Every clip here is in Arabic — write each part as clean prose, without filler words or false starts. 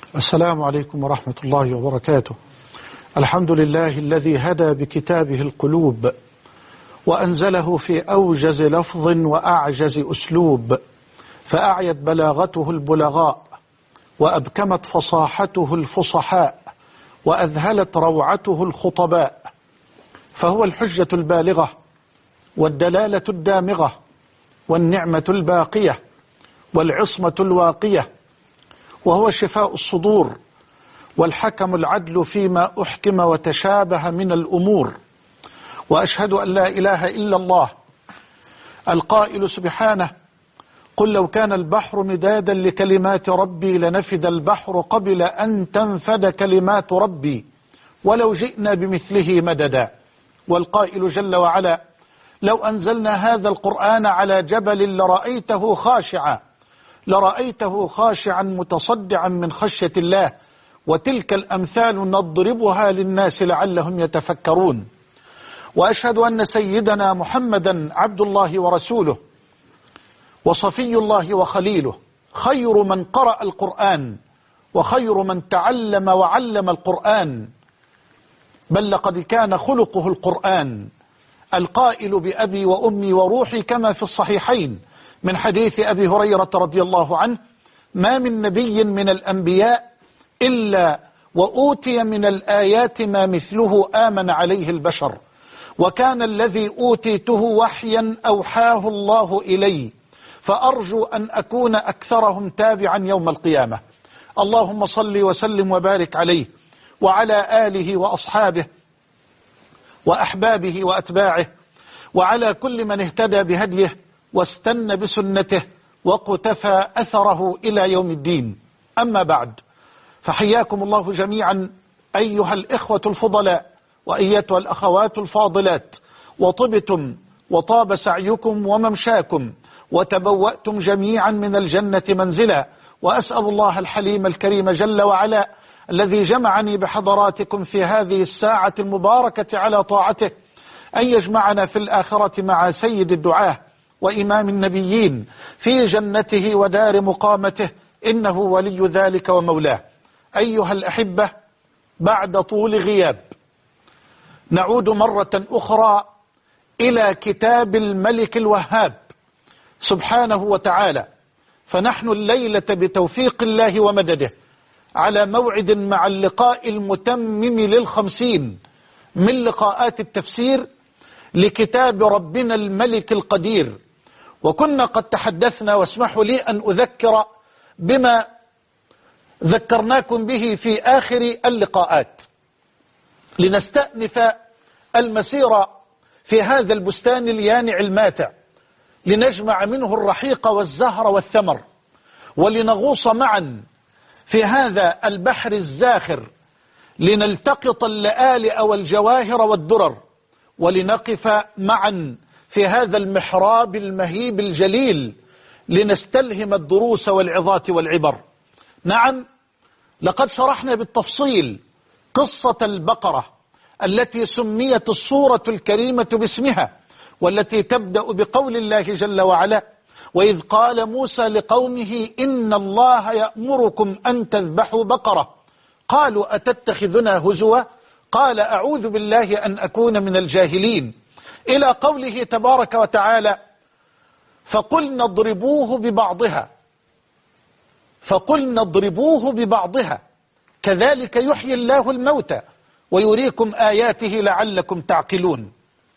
السلام عليكم ورحمة الله وبركاته. الحمد لله الذي هدى بكتابه القلوب وأنزله في أوجز لفظ وأعجز أسلوب، فأعيت بلاغته البلغاء وأبكمت فصاحته الفصحاء وأذهلت روعته الخطباء، فهو الحجة البالغة والدلالة الدامغة والنعمة الباقية والعصمة الواقية، وهو شفاء الصدور والحكم العدل فيما أحكم وتشابه من الأمور. وأشهد أن لا إله إلا الله القائل سبحانه: قل لو كان البحر مدادا لكلمات ربي لنفد البحر قبل أن تنفد كلمات ربي ولو جئنا بمثله مددا. والقائل جل وعلا: لو أنزلنا هذا القرآن على جبل لرأيته خاشعا متصدعا من خشية الله، وتلك الأمثال نضربها للناس لعلهم يتفكرون. وأشهد أن سيدنا محمدا عبد الله ورسوله وصفي الله وخليله، خير من قرأ القرآن وخير من تعلم وعلم القرآن، بل لقد كان خلقه القرآن، القائل بأبي وأمي وروحي كما في الصحيحين من حديث أبي هريرة رضي الله عنه: ما من نبي من الأنبياء إلا وأوتي من الآيات ما مثله آمن عليه البشر، وكان الذي أوتيته وحيا أوحاه الله إلي، فأرجو أن أكون أكثرهم تابعا يوم القيامة. اللهم صل وسلم وبارك عليه وعلى آله وأصحابه وأحبابه وأتباعه وعلى كل من اهتدى بهديه واستنى بسنته وقتفى أثره إلى يوم الدين. أما بعد، فحياكم الله جميعا أيها الإخوة الفضلاء وأيتها الأخوات الفاضلات، وطبتم وطاب سعيكم وممشاكم وتبوأتم جميعا من الجنة منزلا. وأسأل الله الحليم الكريم جل وعلا الذي جمعني بحضراتكم في هذه الساعة المباركة على طاعته أن يجمعنا في الآخرة مع سيد الدعاة وإمام النبيين في جنته ودار مقامته، إنه ولي ذلك ومولاه. أيها الأحبة، بعد طول غياب نعود مرة أخرى إلى كتاب الملك الوهاب سبحانه وتعالى، فنحن الليلة بتوفيق الله ومدده على موعد مع اللقاء المتمم لل50 من لقاءات التفسير لكتاب ربنا الملك القدير. وكنا قد تحدثنا، واسمحوا لي أن أذكر بما ذكرناكم به في آخر اللقاءات لنستأنف المسيرة في هذا البستان اليانع الماتع، لنجمع منه الرحيق والزهر والثمر، ولنغوص معا في هذا البحر الزاخر، لنلتقط اللآلئ والجواهر والدرر، ولنقف معا في هذا المحراب المهيب الجليل لنستلهم الدروس والعظات والعبر. نعم، لقد شرحنا بالتفصيل قصة البقرة التي سميت السورة الكريمة باسمها، والتي تبدأ بقول الله جل وعلا: وإذ قال موسى لقومه إن الله يأمركم أن تذبحوا بقرة قالوا أتتخذنا هزوا قال أعوذ بالله أن أكون من الجاهلين، إلى قوله تبارك وتعالى: فقلنا اضربوه ببعضها كذلك يحيي الله الموتى ويريكم آياته لعلكم تعقلون.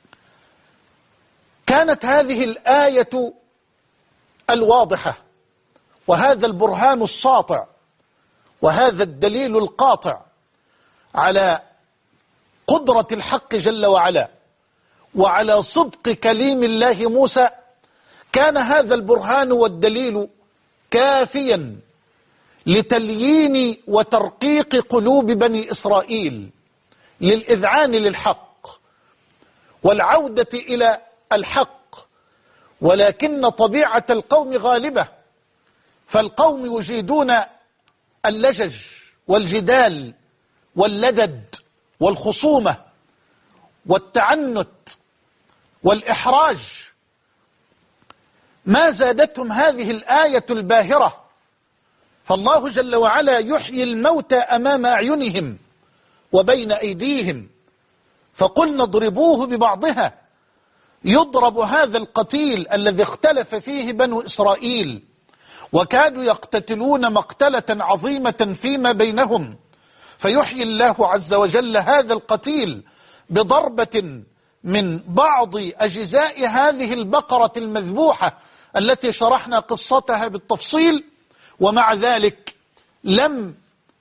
كانت هذه الآية الواضحة وهذا البرهان الساطع وهذا الدليل القاطع على قدرة الحق جل وعلا وعلى صدق كليم الله موسى. كان هذا البرهان والدليل كافيا لتليين وترقيق قلوب بني إسرائيل للإذعان للحق والعودة إلى الحق، ولكن طبيعة القوم غالبة، فالقوم يجيدون اللجج والجدال واللدد والخصومة والتعنت والإحراج. ما زادتهم هذه الآية الباهرة فالله جل وعلا يحيي الموتى أمام أعينهم وبين أيديهم، فقلنا اضربوه ببعضها. يضرب هذا القتيل الذي اختلف فيه بنو إسرائيل، وكادوا يقتتلون مقتلة عظيمة فيما بينهم، فيحيي الله عز وجل هذا القتيل بضربة من بعض أجزاء هذه البقرة المذبوحة التي شرحنا قصتها بالتفصيل، ومع ذلك لم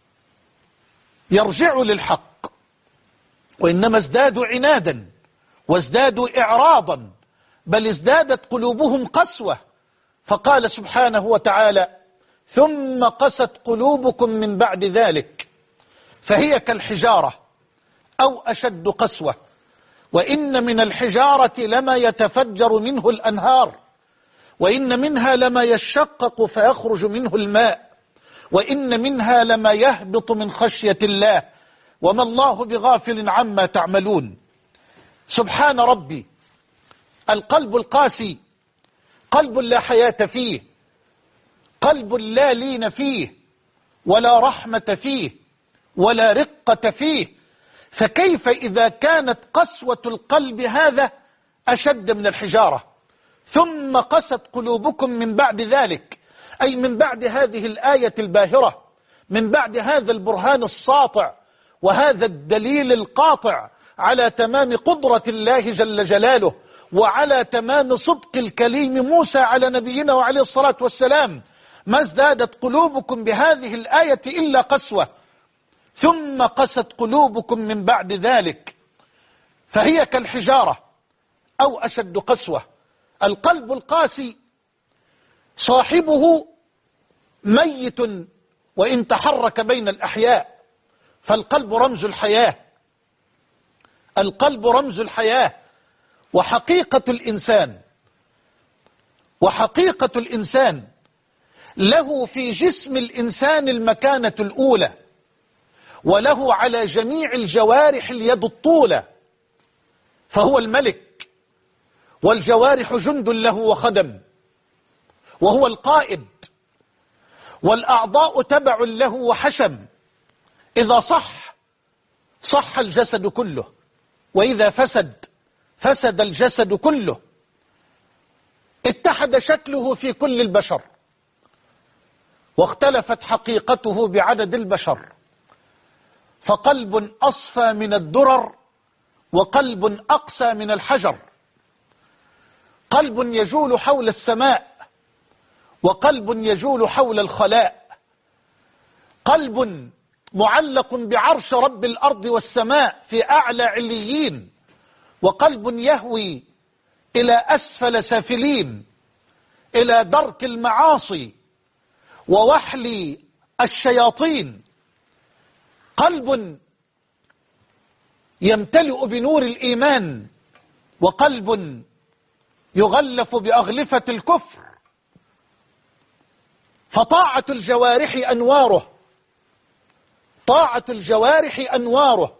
يرجعوا للحق، وإنما ازدادوا عنادا وازدادوا إعراضا، بل ازدادت قلوبهم قسوة. فقال سبحانه وتعالى: ثم قست قلوبكم من بعد ذلك فهي كالحجارة أو أشد قسوة، وإن من الحجارة لما يتفجر منه الأنهار، وإن منها لما يشقق فيخرج منه الماء، وإن منها لما يهبط من خشية الله، وما الله بغافل عما تعملون. سبحان ربي، القلب القاسي قلب لا حياة فيه، قلب لا لين فيه، ولا رحمة فيه، ولا رقة فيه. فكيف إذا كانت قسوة القلب هذا أشد من الحجارة؟ ثم قست قلوبكم من بعد ذلك، أي من بعد هذه الآية الباهرة، من بعد هذا البرهان الساطع وهذا الدليل القاطع على تمام قدرة الله جل جلاله، وعلى تمام صدق الكليم موسى على نبينا وعليه الصلاة والسلام. ما ازدادت قلوبكم بهذه الآية إلا قسوة. ثم قست قلوبكم من بعد ذلك فهي كالحجارة أو أشد قسوة. القلب القاسي صاحبه ميت وإن تحرك بين الأحياء، فالقلب رمز الحياة، القلب رمز الحياة. وحقيقة الإنسان له في جسم الإنسان المكانة الأولى، وله على جميع الجوارح اليد الطولة، فهو الملك، والجوارح جند له وخدم، وهو القائد، والأعضاء تبع له وحشم. إذا صح الجسد كله، وإذا فسد الجسد كله. اتحد شكله في كل البشر، واختلفت حقيقته بعدد البشر، فقلب أصفى من الدرر، وقلب أقسى من الحجر. قلب يجول حول السماء، وقلب يجول حول الخلاء. قلب معلق بعرش رب الأرض والسماء في أعلى عليين، وقلب يهوي إلى أسفل سافلين، إلى درك المعاصي ووحل الشياطين. قلب يمتلئ بنور الإيمان، وقلب يغلف بأغلفة الكفر. فطاعة الجوارح أنواره، طاعة الجوارح أنواره،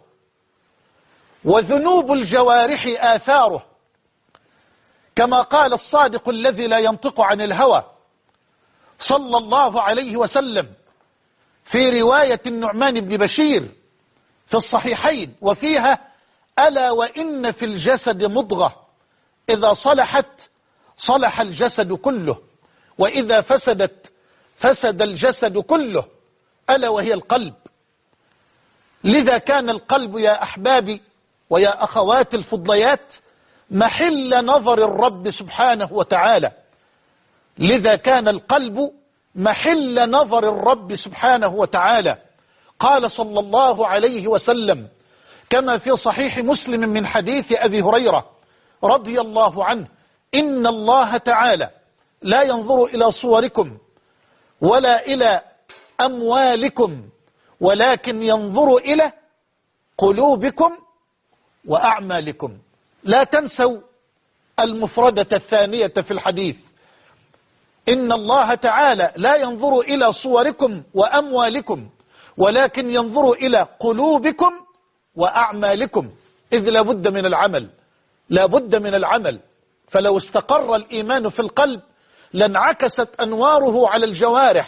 وذنوب الجوارح آثاره، كما قال الصادق الذي لا ينطق عن الهوى صلى الله عليه وسلم في رواية النعمان بن بشير في الصحيحين، وفيها: ألا وإن في الجسد مضغة إذا صلحت صلح الجسد كله، وإذا فسدت فسد الجسد كله، ألا وهي القلب. لذا كان القلب يا أحبابي ويا أخواتي الفضليات محل نظر الرب سبحانه وتعالى. لذا كان القلب محل نظر الرب سبحانه وتعالى. قال صلى الله عليه وسلم كما في صحيح مسلم من حديث أبي هريرة رضي الله عنه: إن الله تعالى لا ينظر إلى صوركم ولا إلى أموالكم، ولكن ينظر إلى قلوبكم وأعمالكم. لا تنسوا المفردة الثانية في الحديث: إن الله تعالى لا ينظر إلى صوركم وأموالكم، ولكن ينظر إلى قلوبكم وأعمالكم. إذ لابد من العمل، لابد من العمل. فلو استقر الإيمان في القلب لانعكست أنواره على الجوارح،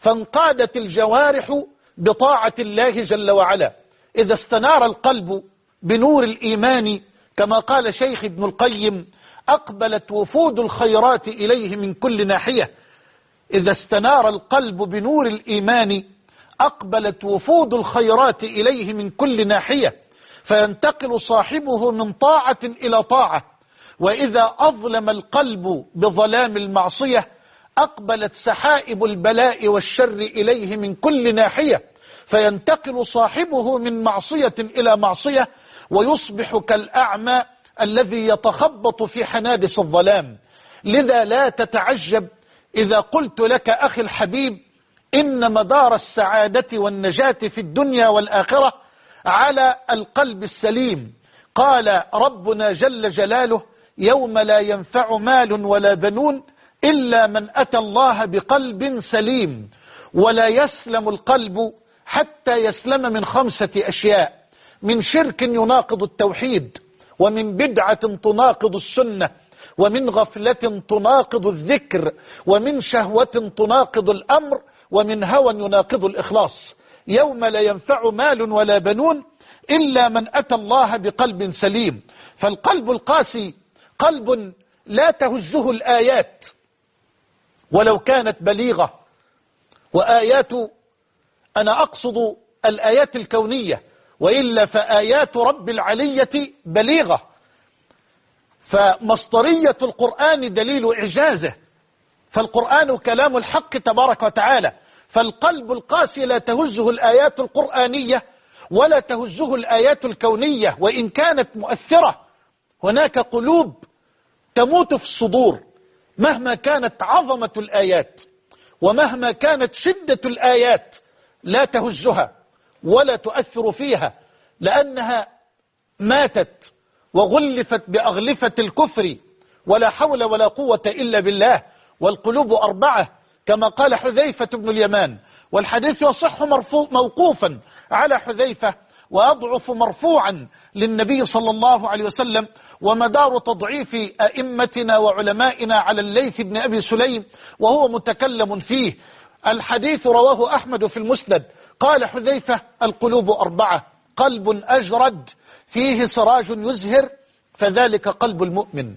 فانقادت الجوارح بطاعة الله جل وعلا. إذا استنار القلب بنور الإيمان كما قال شيخ ابن القيم أقبلت وفود الخيرات إليه من كل ناحية. إذا استنار القلب بنور الإيمان أقبلت وفود الخيرات إليه من كل ناحية، فينتقل صاحبه من طاعة إلى طاعة. وإذا أظلم القلب بظلام المعصية أقبلت سحائب البلاء والشر إليه من كل ناحية، فينتقل صاحبه من معصية إلى معصية، ويصبح كالأعمى الذي يتخبط في حنادس الظلام. لذا لا تتعجب إذا قلت لك أخي الحبيب إن مدار السعادة والنجاة في الدنيا والآخرة على القلب السليم. قال ربنا جل جلاله يوم لا ينفع مال ولا بنون إلا من أتى الله بقلب سليم. ولا يسلم القلب حتى يسلم من 5 أشياء: من شرك يناقض التوحيد، ومن بدعة تناقض السنة، ومن غفلة تناقض الذكر، ومن شهوة تناقض الأمر، ومن هوى يناقض الإخلاص. يوم لا ينفع مال ولا بنون إلا من أتى الله بقلب سليم. فالقلب القاسي قلب لا تهزه الآيات ولو كانت بليغة. وآيات أنا أقصد الآيات الكونية، وإلا فآيات رب العلية بليغة. فمصدرية القرآن دليل إعجازه، فالقرآن كلام الحق تبارك وتعالى. فالقلب القاسي لا تهزه الآيات القرآنية ولا تهزه الآيات الكونية وإن كانت مؤثرة. هناك قلوب تموت في الصدور مهما كانت عظمة الآيات ومهما كانت شدة الآيات، لا تهزها ولا تؤثر فيها، لأنها ماتت وغلفت بأغلفة الكفر، ولا حول ولا قوة إلا بالله. والقلوب 4 كما قال حذيفة بن اليمان، والحديث يصح موقوفا على حذيفة ويضعف مرفوعا للنبي صلى الله عليه وسلم. ومدار تضعيف أئمتنا وعلمائنا على الليث بن أبي سليم وهو متكلم فيه. الحديث رواه أحمد في المسند. قال حذيفة القلوب 4: قلب أجرد فيه سراج يزهر فذلك قلب المؤمن،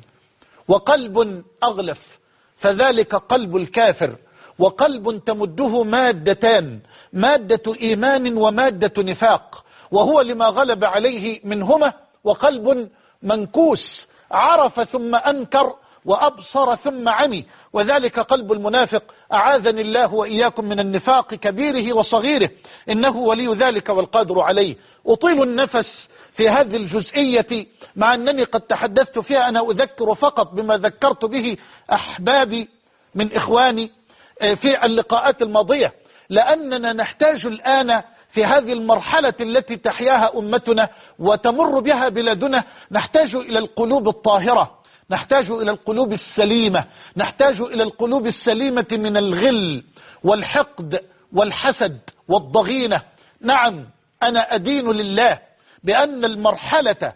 وقلب أغلف فذلك قلب الكافر، وقلب تمده مادتان: مادة إيمان ومادة نفاق، وهو لما غلب عليه منهما. وقلب منكوس عرف ثم أنكر وأبصر ثم عمي، وذلك قلب المنافق. أعاذني الله وإياكم من النفاق كبيره وصغيره، إنه ولي ذلك والقادر عليه. أطيل النفس في هذه الجزئية مع أنني قد تحدثت فيها. أنا أذكر فقط بما ذكرت به أحبابي من إخواني في اللقاءات الماضية، لأننا نحتاج الآن في هذه المرحلة التي تحياها أمتنا وتمر بها بلادنا، نحتاج إلى القلوب الطاهرة، نحتاج إلى القلوب السليمة، نحتاج إلى القلوب السليمة من الغل والحقد والحسد والضغينة. نعم، أنا أدين لله بأن المرحلة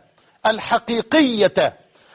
الحقيقية،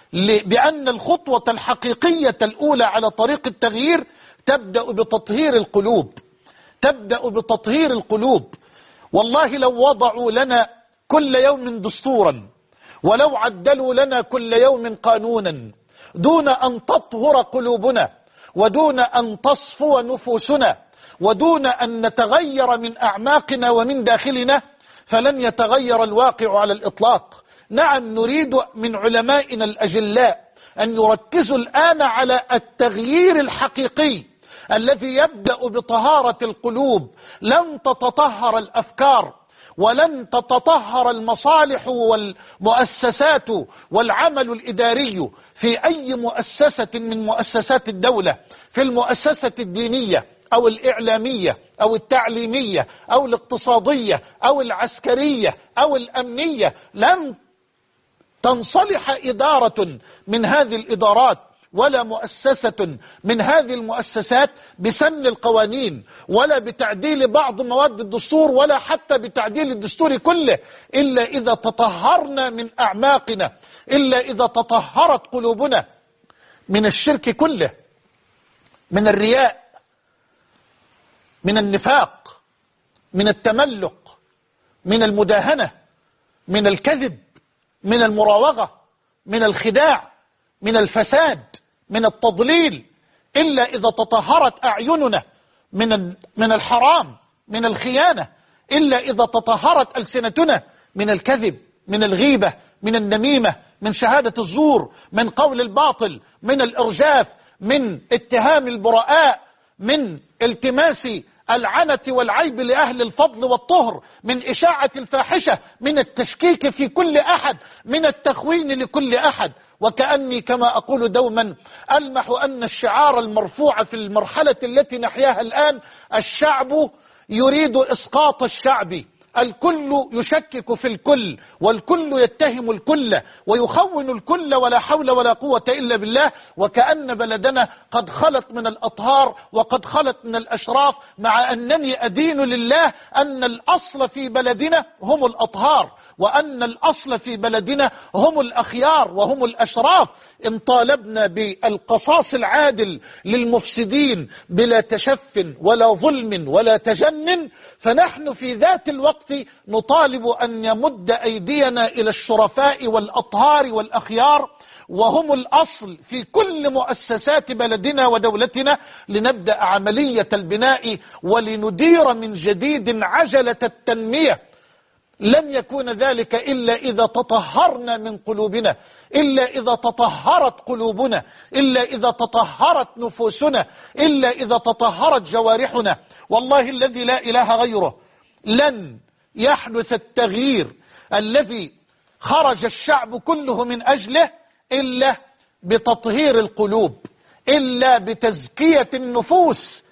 بأن الخطوة الحقيقية الأولى على طريق التغيير تبدأ بتطهير القلوب، تبدأ بتطهير القلوب. والله لو وضعوا لنا كل يوم دستورا، ولو عدلوا لنا كل يوم قانونا، دون أن تطهر قلوبنا ودون أن تصفو نفوسنا ودون أن نتغير من أعماقنا ومن داخلنا، فلن يتغير الواقع على الإطلاق. نعم، نريد من علمائنا الأجلاء أن يركزوا الآن على التغيير الحقيقي الذي يبدأ بطهارة القلوب. لن تتطهر الأفكار ولن تتطهر المصالح والمؤسسات والعمل الإداري في أي مؤسسة من مؤسسات الدولة، في المؤسسة الدينية أو الإعلامية أو التعليمية أو الاقتصادية أو العسكرية أو الأمنية. لن تنصلح إدارة من هذه الإدارات ولا مؤسسة من هذه المؤسسات بسن القوانين ولا بتعديل بعض مواد الدستور ولا حتى بتعديل الدستور كله، إلا إذا تطهرنا من أعماقنا، إلا إذا تطهرت قلوبنا من الشرك كله، من الرياء، من النفاق، من التملق، من المداهنة، من الكذب، من المراوغة، من الخداع، من الفساد، من التضليل، إلا إذا تطهرت أعيننا من الحرام، من الخيانة، إلا إذا تطهرت ألسنتنا من الكذب، من الغيبة، من النميمة، من شهادة الزور، من قول الباطل، من الإرجاف، من اتهام البراء، من التماس العنة والعيب لأهل الفضل والطهر، من إشاعة الفاحشة، من التشكيك في كل أحد، من التخوين لكل أحد. وكأني كما أقول دوما ألمح أن الشعار المرفوع في المرحلة التي نحياها الآن: الشعب يريد إسقاط الشعب. الكل يشكك في الكل، والكل يتهم الكل ويخون الكل، ولا حول ولا قوة إلا بالله. وكأن بلدنا قد خلت من الأطهار وقد خلت من الأشراف، مع أنني أدين لله أن الأصل في بلدنا هم الأطهار، وأن الأصل في بلدنا هم الأخيار وهم الأشراف. إن طالبنا بالقصاص العادل للمفسدين بلا تشف ولا ظلم ولا تجنن، فنحن في ذات الوقت نطالب أن يمد أيدينا إلى الشرفاء والأطهار والأخيار، وهم الأصل في كل مؤسسات بلدنا ودولتنا، لنبدأ عملية البناء ولندير من جديد عجلة التنمية. لن يكون ذلك إلا إذا تطهرنا من قلوبنا، إلا إذا تطهرت قلوبنا، إلا إذا تطهرت نفوسنا، إلا إذا تطهرت جوارحنا. والله الذي لا إله غيره لن يحدث التغيير الذي خرج الشعب كله من أجله إلا بتطهير القلوب، إلا بتزكية النفوس.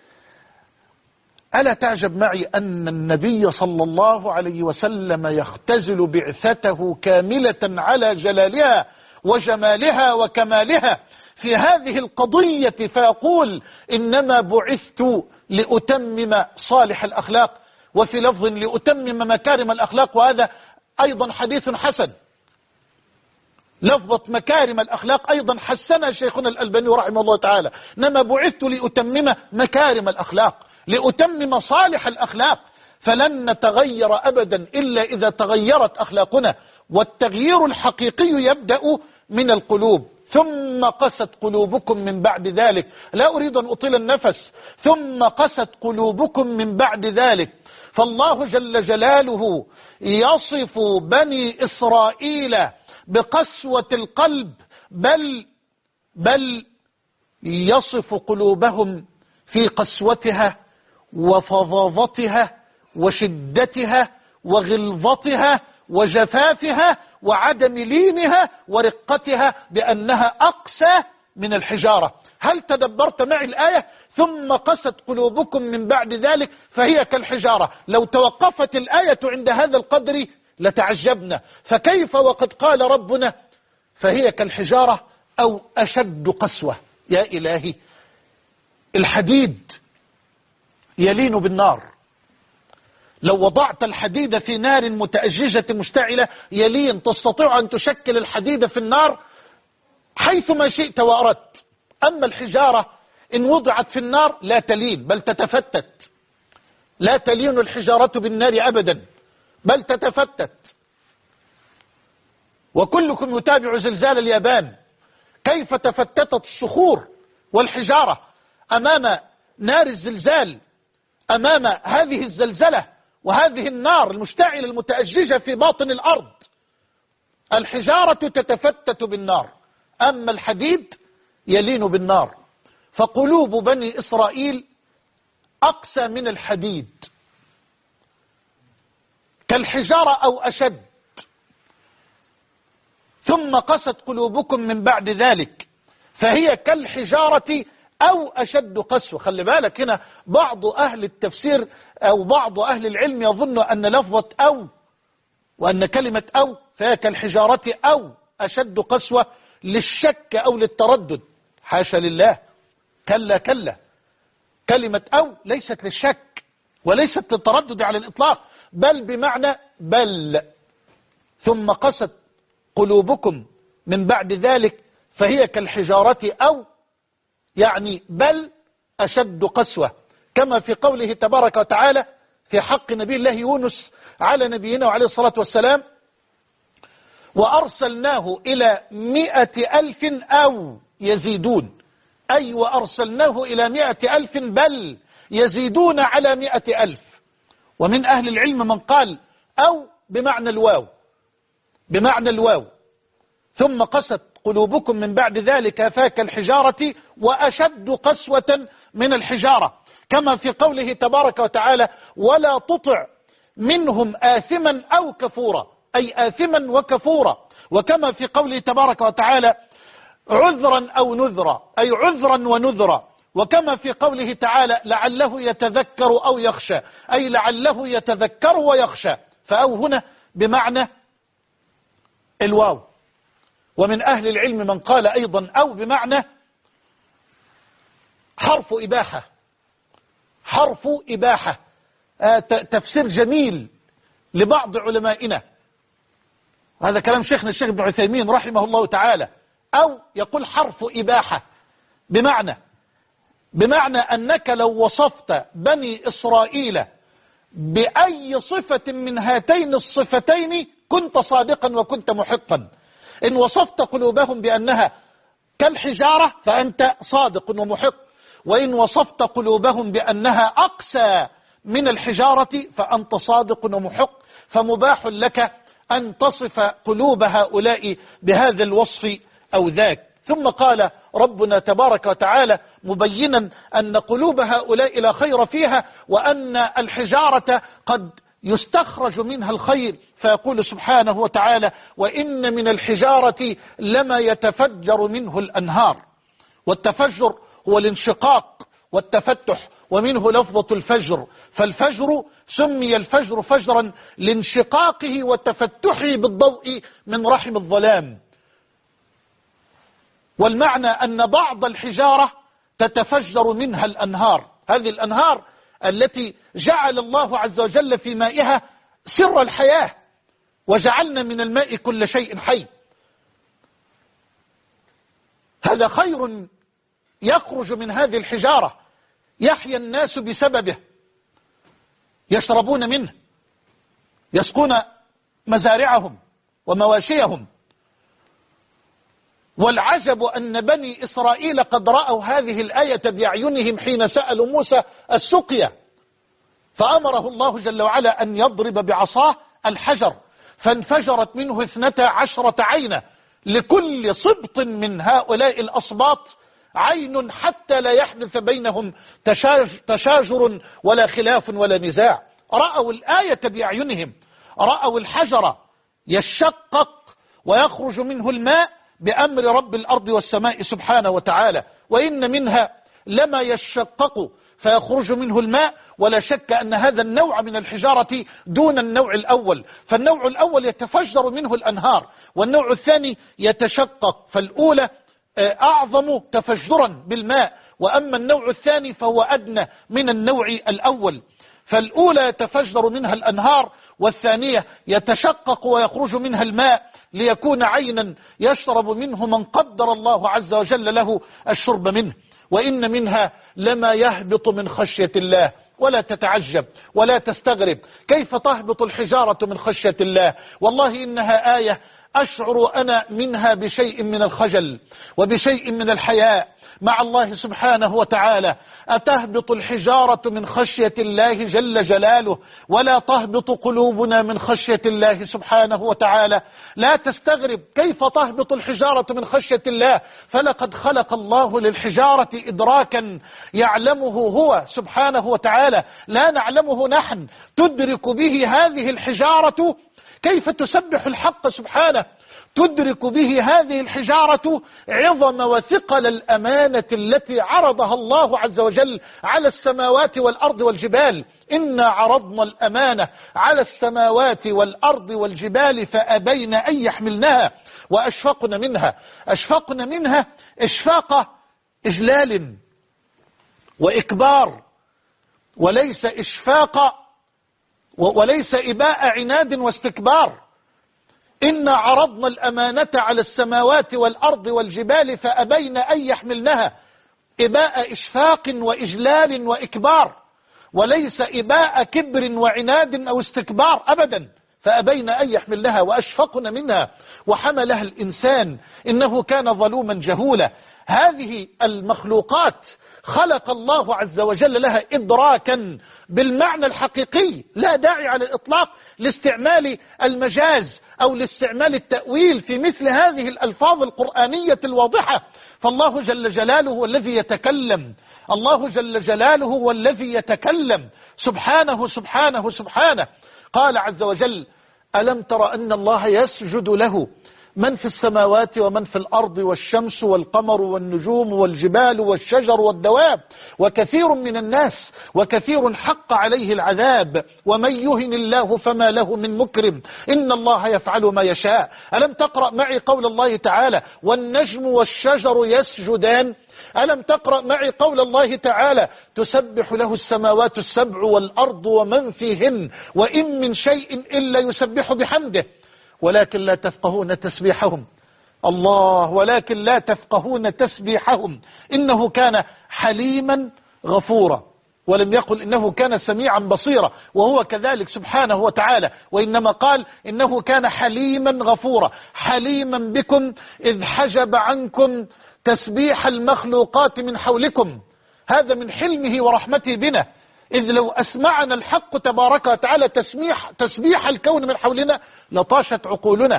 ألا تعجب معي أن النبي صلى الله عليه وسلم يختزل بعثته كاملة على جلالها وجمالها وكمالها في هذه القضية، فيقول: إنما بعثت لأتمم صالح الأخلاق، وفي لفظ لأتمم مكارم الأخلاق، وهذا أيضا حديث حسن. لفظة مكارم الأخلاق أيضا حسنها شيخنا الألباني رحمه الله تعالى: إنما بعثت لأتمم مكارم الأخلاق، لأتمم صالح الأخلاق. فلن نتغير أبدا إلا إذا تغيرت أخلاقنا، والتغيير الحقيقي يبدأ من القلوب. ثم قست قلوبكم من بعد ذلك، لا أريد أن أطيل النفس، ثم قست قلوبكم من بعد ذلك. فالله جل جلاله يصف بني إسرائيل بقسوة القلب، بل يصف قلوبهم في قسوتها وفظاظتها وشدتها وغلظتها وجفافها وعدم لينها ورقتها بأنها أقسى من الحجارة. هل تدبرت معي الآية؟ ثم قست قلوبكم من بعد ذلك فهي كالحجارة. لو توقفت الآية عند هذا القدر لتعجبنا، فكيف وقد قال ربنا فهي كالحجارة أو أشد قسوة؟ يا إلهي، الحديد يلين بالنار. لو وضعت الحديد في نار متأججة مشتعلة يلين، تستطيع أن تشكل الحديد في النار حيثما شئت وأردت. أما الحجارة إن وضعت في النار لا تلين بل تتفتت. لا تلين الحجارة بالنار أبدا بل تتفتت. وكلكم يتابع زلزال اليابان، كيف تفتتت الصخور والحجارة أمام نار الزلزال، أمام هذه الزلزلة وهذه النار المشتعلة المتأججة في باطن الأرض. الحجارة تتفتت بالنار، أما الحديد يلين بالنار. فقلوب بني إسرائيل أقسى من الحديد، كالحجارة أو أشد. ثم قست قلوبكم من بعد ذلك فهي كالحجارة أو أشد قسوة. خلي بالك هنا، بعض أهل التفسير أو بعض أهل العلم يظن أن لفظة أو وأن كلمة أو فهي كالحجارة أو أشد قسوة للشك أو للتردد. حاشا لله، كلا كلا، كلمة أو ليست للشك وليست للتردد على الإطلاق، بل بمعنى بل. ثم قست قلوبكم من بعد ذلك فهي كالحجارة أو يعني بل أشد قسوة. كما في قوله تبارك وتعالى في حق نبي الله يونس على نبينا وعليه الصلاة والسلام: وأرسلناه إلى 100,000 أو يزيدون، أي وأرسلناه إلى 100,000 بل يزيدون على 100,000. ومن أهل العلم من قال أو بمعنى الواو، بمعنى الواو، ثم قست قلوبكم من بعد ذلك فاك الحجارة وأشد قسوة من الحجارة، كما في قوله تبارك وتعالى: ولا تطع منهم آثما أو كفورا، أي آثما وكفورا. وكما في قوله تبارك وتعالى: عذرا أو نذرا، أي عذرا ونذرا. وكما في قوله تعالى: لعله يتذكر أو يخشى، أي لعله يتذكر ويخشى، فأو هنا بمعنى الواو. ومن أهل العلم من قال أيضا أو بمعنى حرف إباحة، حرف إباحة، تفسير جميل لبعض علمائنا. هذا كلام شيخنا الشيخ ابن عثيمين رحمه الله تعالى. أو يقول حرف إباحة بمعنى أنك لو وصفت بني إسرائيل بأي صفة من هاتين الصفتين كنت صادقا وكنت محقا. إن وصفت قلوبهم بأنها كالحجارة فأنت صادق ومحق، وإن وصفت قلوبهم بأنها أقسى من الحجارة فأنت صادق ومحق، فمباح لك أن تصف قلوب هؤلاء بهذا الوصف أو ذاك. ثم قال ربنا تبارك وتعالى مبينا أن قلوب هؤلاء لا خير فيها، وأن الحجارة قد يستخرج منها الخير، فيقول سبحانه وتعالى: وإن من الحجارة لما يتفجر منه الأنهار. والتفجر هو الانشقاق والتفتح، ومنه لفظة الفجر، فالفجر سمي الفجر فجرا لانشقاقه وتفتحه بالضوء من رحم الظلام. والمعنى أن بعض الحجارة تتفجر منها الأنهار، هذه الأنهار التي جعل الله عز وجل في مائها سر الحياة، وجعلنا من الماء كل شيء حي. هذا خير يخرج من هذه الحجارة، يحيا الناس بسببه، يشربون منه، يسقون مزارعهم ومواشيهم. والعجب أن بني إسرائيل قد رأوا هذه الآية بأعينهم حين سألوا موسى السقيا، فأمره الله جل وعلا أن يضرب بعصاه الحجر، فانفجرت منه 12 عينا، لكل سبط من هؤلاء الأسباط عين، حتى لا يحدث بينهم تشاجر ولا خلاف ولا نزاع. رأوا الآية بأعينهم، رأوا الحجر يشقق ويخرج منه الماء بأمر رب الأرض والسماء سبحانه وتعالى. وإن منها لما يشقق فيخرج منه الماء، ولا شك أن هذا النوع من الحجارة دون النوع الأول، فالنوع الأول يتفجر منه الأنهار، والنوع الثاني يتشقق، فالأولى أعظم تفجرا بالماء، وأما النوع الثاني فهو أدنى من النوع الأول. فالأولى يتفجر منها الأنهار، والثانية يتشقق ويخرج منها الماء ليكون عينا يشرب منه من قدر الله عز وجل له الشرب منه. وإن منها لما يهبط من خشية الله، ولا تتعجب ولا تستغرب كيف تهبط الحجارة من خشية الله. والله إنها آية أشعر أنا منها بشيء من الخجل وبشيء من الحياء مع الله سبحانه وتعالى. أتهبط الحجارة من خشية الله جل جلاله، ولا تهبط قلوبنا من خشية الله سبحانه وتعالى. لا تستغرب كيف تهبط الحجارة من خشية الله، فلقد خلق الله للحجارة إدراكا يعلمه هو سبحانه وتعالى لا نعلمه نحن، تدرك به هذه الحجارة كيف تسبح الحق سبحانه، تدرك به هذه الحجارة عظم وثقل الأمانة التي عرضها الله عز وجل على السماوات والأرض والجبال. إنا عرضنا الأمانة على السماوات والأرض والجبال فأبين أن يحملنها وأشفقن منها. أشفقن منها إشفاق إجلال وإكبار، وليس إشفاق وليس إباء عناد واستكبار. إنا عرضنا الأمانة على السماوات والأرض والجبال فأبين أن يحملنها، إباء إشفاق وإجلال وإكبار. وليس إباء كبر وعناد أو استكبار أبدا، فأبين أن يحملنها وأشفقن منها وحملها الإنسان إنه كان ظلوما جهولا. هذه المخلوقات خلق الله عز وجل لها إدراكا بالمعنى الحقيقي، لا داعي على الإطلاق لاستعمال المجاز أو لاستعمال التأويل في مثل هذه الألفاظ القرآنية الواضحة. فالله جل جلاله هو الذي يتكلم، الله جل جلاله هو الذي يتكلم، سبحانه سبحانه سبحانه. قال عز وجل: ألم تر أن الله يسجد له من في السماوات ومن في الأرض والشمس والقمر والنجوم والجبال والشجر والدواب وكثير من الناس وكثير حق عليه العذاب ومن يهن الله فما له من مكرم إن الله يفعل ما يشاء. ألم تقرأ معي قول الله تعالى: والنجم والشجر يسجدان؟ ألم تقرأ معي قول الله تعالى: تسبح له السماوات السبع والأرض ومن فيهن وإن من شيء إلا يسبح بحمده ولكن لا تفقهون تسبيحهم. الله، ولكن لا تفقهون تسبيحهم إنه كان حليما غفورا. ولم يقل إنه كان سميعا بصيرا، وهو كذلك سبحانه وتعالى، وإنما قال إنه كان حليما غفورا. حليما بكم إذ حجب عنكم تسبيح المخلوقات من حولكم، هذا من حلمه ورحمته بنا. إذ لو أسمعنا الحق تبارك وتعالى تسبيح الكون من حولنا لطاشت عقولنا.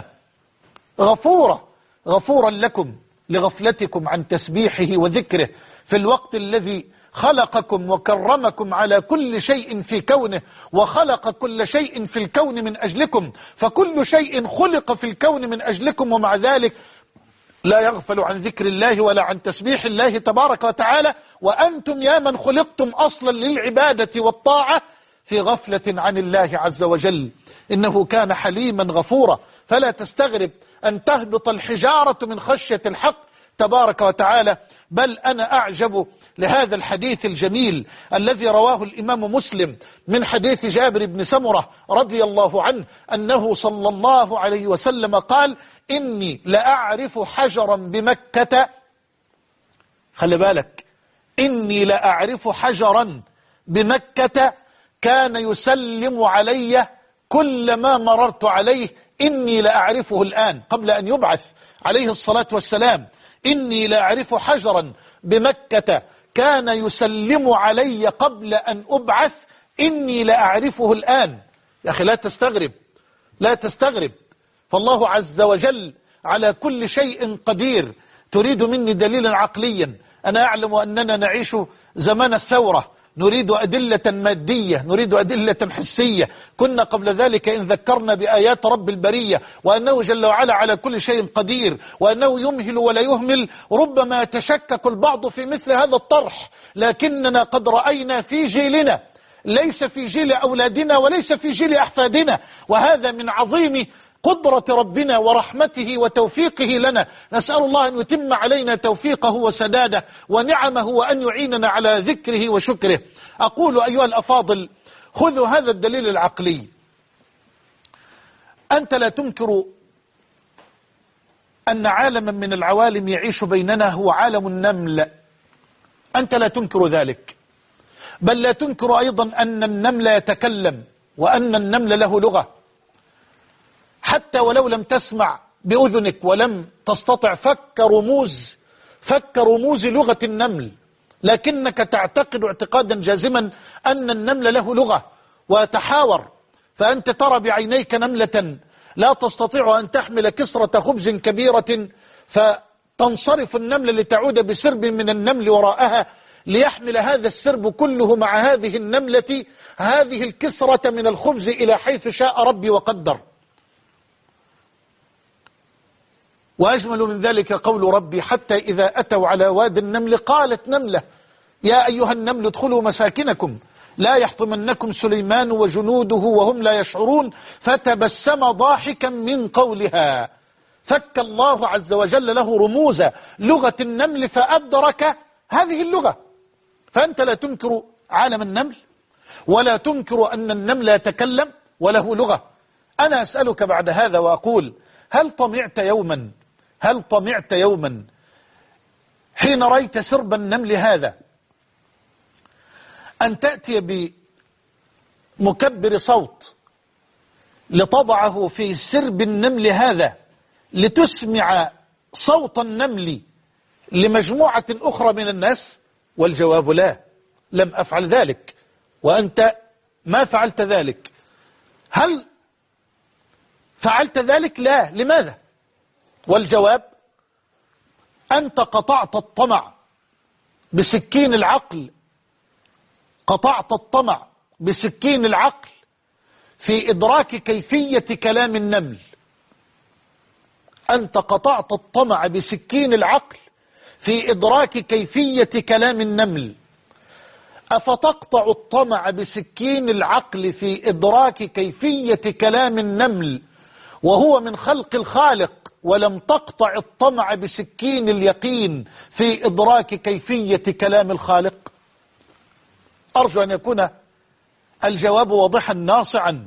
غفورا لكم لغفلتكم عن تسبيحه وذكره في الوقت الذي خلقكم وكرمكم على كل شيء في كونه، وخلق كل شيء في الكون من أجلكم، فكل شيء خلق في الكون من أجلكم، ومع ذلك لا يغفل عن ذكر الله ولا عن تسبيح الله تبارك وتعالى، وأنتم يا من خلقتم أصلا للعبادة والطاعة في غفلة عن الله عز وجل. إنه كان حليما غفورا. فلا تستغرب أن تهبط الحجارة من خشية الحق تبارك وتعالى. بل أنا أعجب لهذا الحديث الجميل الذي رواه الإمام مسلم من حديث جابر بن سمرة رضي الله عنه أنه صلى الله عليه وسلم قال: إني لأعرف حجرا بمكة، خلي بالك، إني لأعرف حجرا بمكة كان يسلم علي كلما مررت عليه، إني لأعرفه الآن، قبل أن يبعث عليه الصلاة والسلام. إني لأعرف حجرا بمكة كان يسلم علي قبل أن أبعث، إني لأعرفه الآن. يا أخي لا تستغرب، فالله عز وجل على كل شيء قدير. تريد مني دليلا عقليا؟ أنا أعلم أننا نعيش زمان الثورة، نريد أدلة مادية، نريد أدلة حسية. كنا قبل ذلك إن ذكرنا بآيات رب البرية وأنه جل وعلا على كل شيء قدير وأنه يمهل ولا يهمل، ربما يتشكك البعض في مثل هذا الطرح، لكننا قد رأينا في جيلنا، ليس في جيل أولادنا وليس في جيل أحفادنا، وهذا من عظيم قدرة ربنا ورحمته وتوفيقه لنا. نسأل الله أن يتم علينا توفيقه وسداده ونعمه وأن يعيننا على ذكره وشكره. أقول أيها الأفاضل، خذوا هذا الدليل العقلي. أنت لا تنكر أن عالما من العوالم يعيش بيننا هو عالم النمل، أنت لا تنكر ذلك، بل لا تنكر أيضا أن النمل يتكلم وأن النمل له لغة، حتى ولو لم تسمع بأذنك ولم تستطع فك رموز لغة النمل، لكنك تعتقد اعتقادا جازما أن النمل له لغة ويتحاور. فأنت ترى بعينيك نملة لا تستطيع أن تحمل كسرة خبز كبيرة، فتنصرف النملة لتعود بسرب من النمل وراءها ليحمل هذا السرب كله مع هذه النملة هذه الكسرة من الخبز إلى حيث شاء ربي وقدر. وأجمل من ذلك قول ربي: حتى إذا أتوا على واد النمل قالت نملة يا أيها النمل ادخلوا مساكنكم لا يحطمنكم سليمان وجنوده وهم لا يشعرون فتبسم ضاحكا من قولها. فك الله عز وجل له رموز لغة النمل فأدرك هذه اللغة. فأنت لا تنكر عالم النمل ولا تنكر أن النمل يتكلم وله لغة. أنا أسألك بعد هذا وأقول: هل طمعت يوما حين رأيت سرب النمل هذا أن تأتي مكبر صوت لتضعه في سرب النمل هذا لتسمع صوت النمل لمجموعة أخرى من الناس؟ والجواب لا، لم أفعل ذلك وأنت ما فعلت ذلك. هل فعلت ذلك؟ لا. لماذا؟ والجواب أنت قطعت الطمع بسكين العقل، قطعت الطمع بسكين العقل في إدراك كيفية كلام النمل. أنت قطعت الطمع بسكين العقل في إدراك كيفية كلام النمل. أفتقطع الطمع بسكين العقل في إدراك كيفية كلام النمل وهو من خلق الخالق، ولم تقطع الطمع بسكين اليقين في إدراك كيفية كلام الخالق؟ أرجو أن يكون الجواب واضحا ناصعا.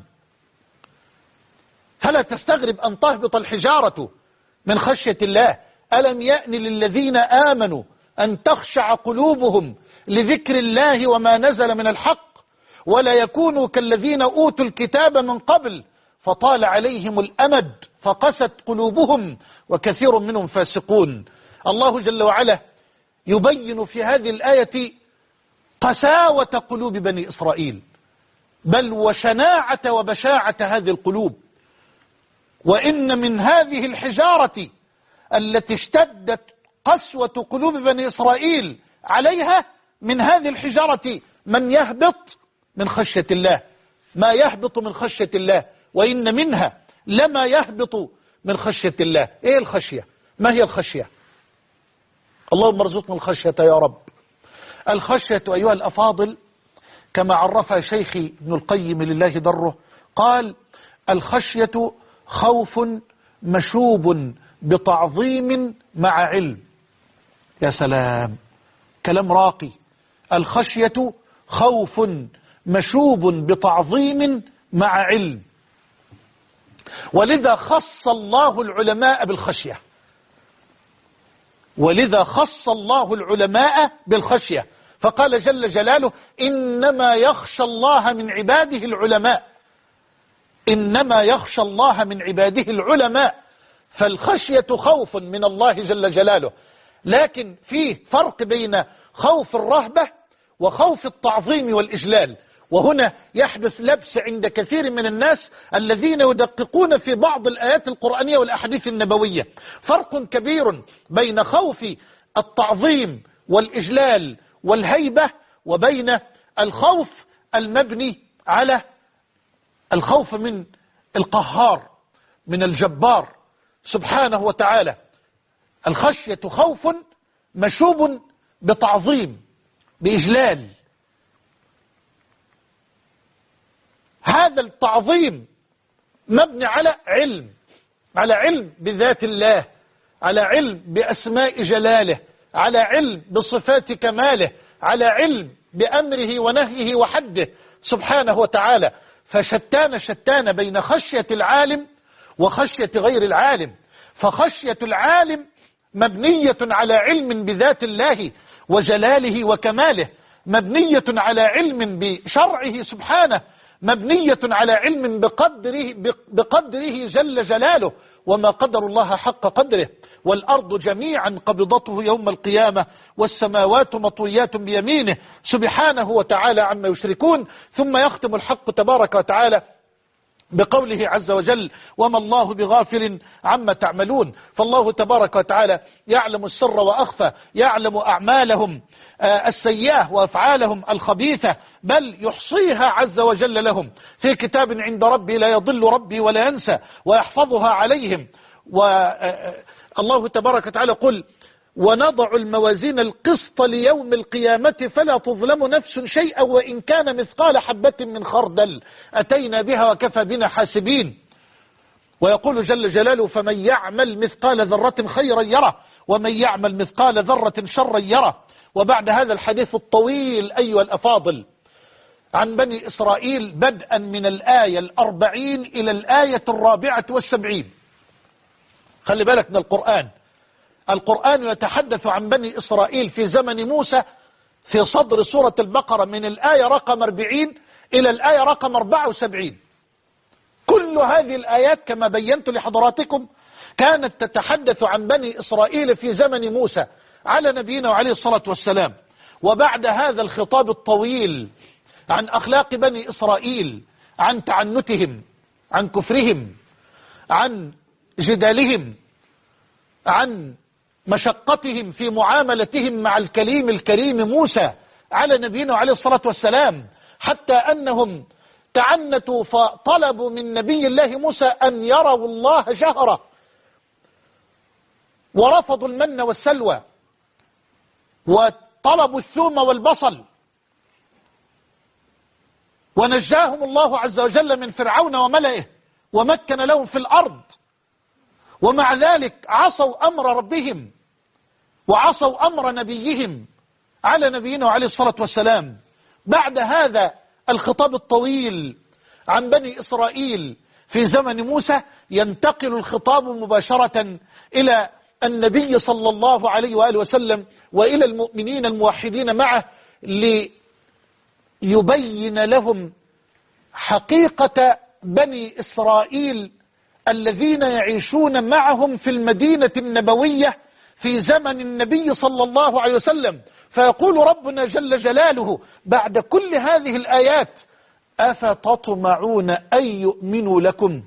فلا تستغرب أن تهبط الحجارة من خشية الله. ألم يأن للذين آمنوا أن تخشع قلوبهم لذكر الله وما نزل من الحق ولا يكونوا كالذين أوتوا الكتاب من قبل فطال عليهم الأمد فقست قلوبهم وكثير منهم فاسقون. الله جل وعلا يبين في هذه الآية قساوة قلوب بني إسرائيل، بل وشناعة وبشاعة هذه القلوب. وإن من هذه الحجارة التي اشتدت قسوة قلوب بني إسرائيل عليها، من هذه الحجارة من يهبط من خشية الله، ما يهبط من خشية الله، وإن منها لما يهبط من خشية الله. إيه الخشية؟ ما هي الخشية؟ اللهم ارزقنا الخشية يا رب. الخشية أيها الأفاضل كما عرفها شيخي ابن القيم لله دره، قال: الخشية خوف مشوب بتعظيم مع علم. يا سلام، كلام راقي. الخشية خوف مشوب بتعظيم مع علم. ولذا خص الله العلماء بالخشية، ولذا خص الله العلماء بالخشية، فقال جل جلاله: إنما يخشى الله من عباده العلماء. إنما يخشى الله من عباده العلماء. فالخشية خوف من الله جل جلاله، لكن فيه فرق بين خوف الرهبة وخوف التعظيم والإجلال. وهنا يحدث لبس عند كثير من الناس الذين يدققون في بعض الآيات القرآنية والأحاديث النبوية. فرق كبير بين خوف التعظيم والإجلال والهيبة وبين الخوف المبني على الخوف من القهار، من الجبار سبحانه وتعالى. الخشية خوف مشوب بتعظيم بإجلال. هذا التعظيم مبني على علم، على علم بذات الله، على علم بأسماء جلاله، على علم بصفات كماله، على علم بأمره ونهيه وحده سبحانه وتعالى. فشتان بين خشية العالم وخشية غير العالم. فخشية العالم مبنية على علم بذات الله وجلاله وكماله، مبنية على علم بشرعه سبحانه، مبنية على علم بقدره جل جلاله. وما قدر الله حق قدره. والأرض جميعا قبضته يوم القيامة والسماوات مطويات بيمينه سبحانه وتعالى عما يشركون. ثم يختم الحق تبارك وتعالى بقوله عز وجل: وما الله بغافل عما تعملون. فالله تبارك وتعالى يعلم السر وأخفى، يعلم أعمالهم السيئة وأفعالهم الخبيثة، بل يحصيها عز وجل لهم في كتاب عند ربي لا يضل ربي ولا ينسى ويحفظها عليهم. والله تبارك وتعالى قل: ونضع الموازين القسط ليوم القيامة فلا تظلم نفس شيئا وإن كان مثقال حبة من خردل أتينا بها وكفى بنا حاسبين. ويقول جل جلاله: فمن يعمل مثقال ذرة خيرا يره ومن يعمل مثقال ذرة شرا يره. وبعد هذا الحديث الطويل أيها الأفاضل عن بني إسرائيل بدءا من الآية 40 إلى الآية 74، خلي بالك من القرآن يتحدث عن بني إسرائيل في زمن موسى في صدر سورة البقرة من الآية رقم 40 إلى الآية رقم 74. كل هذه الآيات كما بينت لحضراتكم كانت تتحدث عن بني إسرائيل في زمن موسى على نبينا وعليه الصلاة والسلام. وبعد هذا الخطاب الطويل عن أخلاق بني إسرائيل، عن تعنتهم، عن كفرهم، عن جدالهم، عن مشقتهم في معاملتهم مع الكليم الكريم موسى على نبينا وعليه الصلاة والسلام، حتى أنهم تعنتوا فطلبوا من نبي الله موسى أن يروا الله جهرة، ورفضوا المن والسلوى، وطلبوا الثوم والبصل، ونجاهم الله عز وجل من فرعون وملئه ومكن لهم في الأرض. ومع ذلك عصوا أمر ربهم وعصوا أمر نبيهم على نبينا وعليه الصلاة والسلام. بعد هذا الخطاب الطويل عن بني إسرائيل في زمن موسى ينتقل الخطاب مباشرة إلى النبي صلى الله عليه وآله وسلم وإلى المؤمنين الموحدين معه، ليبين لهم حقيقة بني إسرائيل الذين يعيشون معهم في المدينة النبوية في زمن النبي صلى الله عليه وسلم. فيقول ربنا جل جلاله بعد كل هذه الآيات: أفتطمعون أن يؤمنوا لكم؟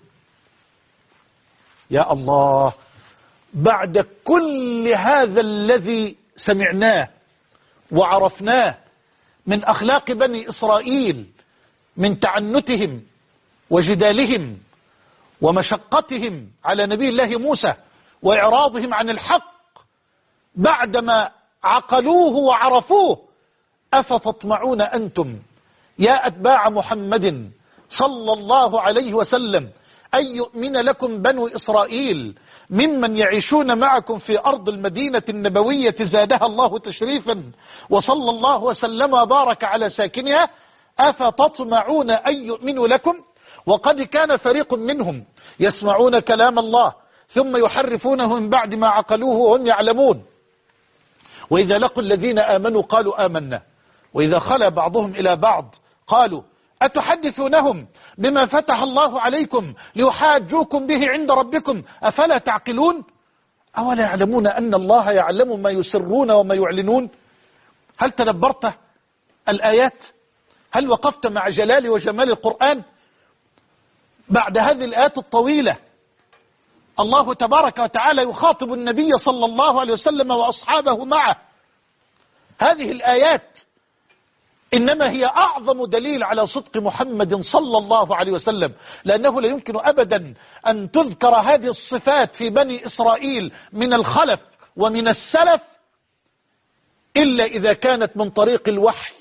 يا الله، بعد كل هذا الذي سمعناه وعرفناه من أخلاق بني إسرائيل، من تعنتهم وجدالهم ومشقتهم على نبي الله موسى وإعراضهم عن الحق، بعدما عقلوه وعرفوه: أفتطمعون أنتم يا أتباع محمد صلى الله عليه وسلم أن يؤمن لكم بنو إسرائيل ممن يعيشون معكم في أرض المدينة النبوية زادها الله تشريفا وصلى الله وسلم وبارك على ساكنها؟ أفتطمعون أن يؤمنوا لكم؟ وقد كان فريق منهم يسمعون كلام الله ثم يحرفونه من بعد ما عقلوه وهم يعلمون، وإذا لقوا الذين آمنوا قالوا آمنا، وإذا خلا بعضهم إلى بعض قالوا أتحدثونهم بما فتح الله عليكم ليحاجوكم به عند ربكم أفلا تعقلون؟ أولا يعلمون أن الله يعلم ما يسرون وما يعلنون؟ هل تدبرت الآيات؟ هل وقفت مع جلال وجمال القرآن؟ بعد هذه الآيات الطويلة الله تبارك وتعالى يخاطب النبي صلى الله عليه وسلم وأصحابه معه. هذه الآيات إنما هي أعظم دليل على صدق محمد صلى الله عليه وسلم، لأنه لا يمكن أبدا أن تذكر هذه الصفات في بني إسرائيل من الخلف ومن السلف إلا إذا كانت من طريق الوحي.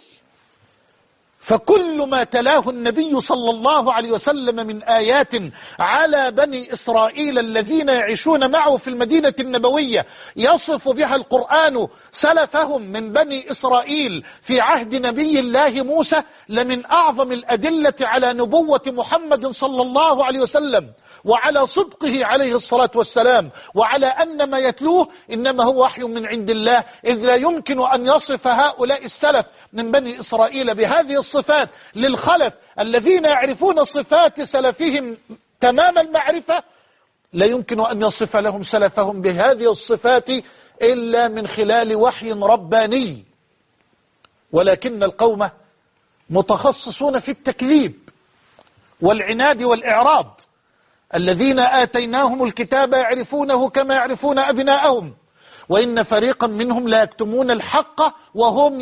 فكل ما تلاه النبي صلى الله عليه وسلم من آيات على بني إسرائيل الذين يعيشون معه في المدينة النبوية يصف بها القرآن سلفهم من بني إسرائيل في عهد نبي الله موسى لمن أعظم الأدلة على نبوة محمد صلى الله عليه وسلم وعلى صدقه عليه الصلاة والسلام، وعلى أن ما يتلوه إنما هو وحي من عند الله، إذ لا يمكن أن يصف هؤلاء السلف من بني إسرائيل بهذه الصفات للخلف الذين يعرفون صفات سلفهم تمام المعرفة، لا يمكن أن يصف لهم سلفهم بهذه الصفات إلا من خلال وحي رباني. ولكن القوم متخصصون في التكذيب والعناد والإعراض، الذين آتيناهم الكتاب يعرفونه كما يعرفون أبناءهم، وإن فريقا منهم لا يكتمون الحق وهم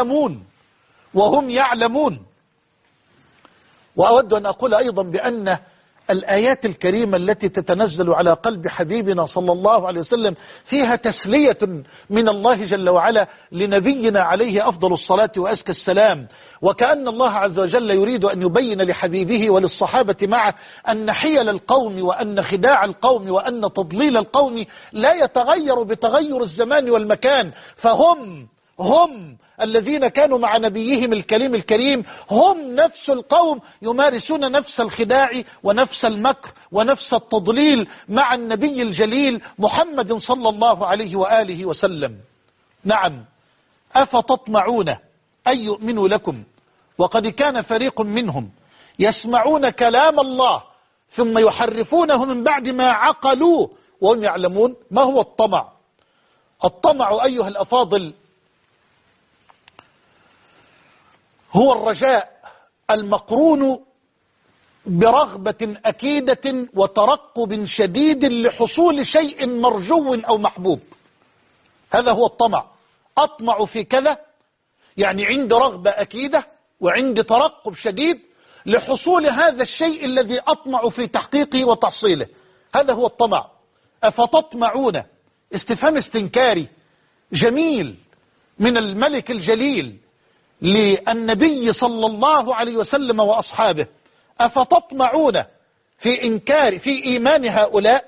يعلمون. وأود أن أقول أيضا بأن الآيات الكريمة التي تتنزل على قلب حبيبنا صلى الله عليه وسلم فيها تسلية من الله جل وعلا لنبينا عليه أفضل الصلاة وأزكى السلام، وكأن الله عز وجل يريد أن يبين لحبيبه وللصحابة معه أن حيل القوم وأن خداع القوم وأن تضليل القوم لا يتغير بتغير الزمان والمكان، فهم الذين كانوا مع نبيهم الكريم هم نفس القوم يمارسون نفس الخداع ونفس المكر ونفس التضليل مع النبي الجليل محمد صلى الله عليه وآله وسلم. نعم، أفتطمعون أن يؤمنوا لكم وقد كان فريق منهم يسمعون كلام الله ثم يحرفونه من بعد ما عقلوه وهم يعلمون. ما هو الطمع؟ الطمع أيها الأفاضل هو الرجاء المقرون برغبة أكيدة وترقب شديد لحصول شيء مرجو أو محبوب. هذا هو الطمع. أطمع في كذا، يعني عندي رغبة أكيدة وعندي ترقب شديد لحصول هذا الشيء الذي أطمع في تحقيقه وتحصيله. هذا هو الطمع. أفتطمعون، استفهام استنكاري جميل من الملك الجليل للنبي صلى الله عليه وسلم وأصحابه. أفتطمعون في إيمان هؤلاء؟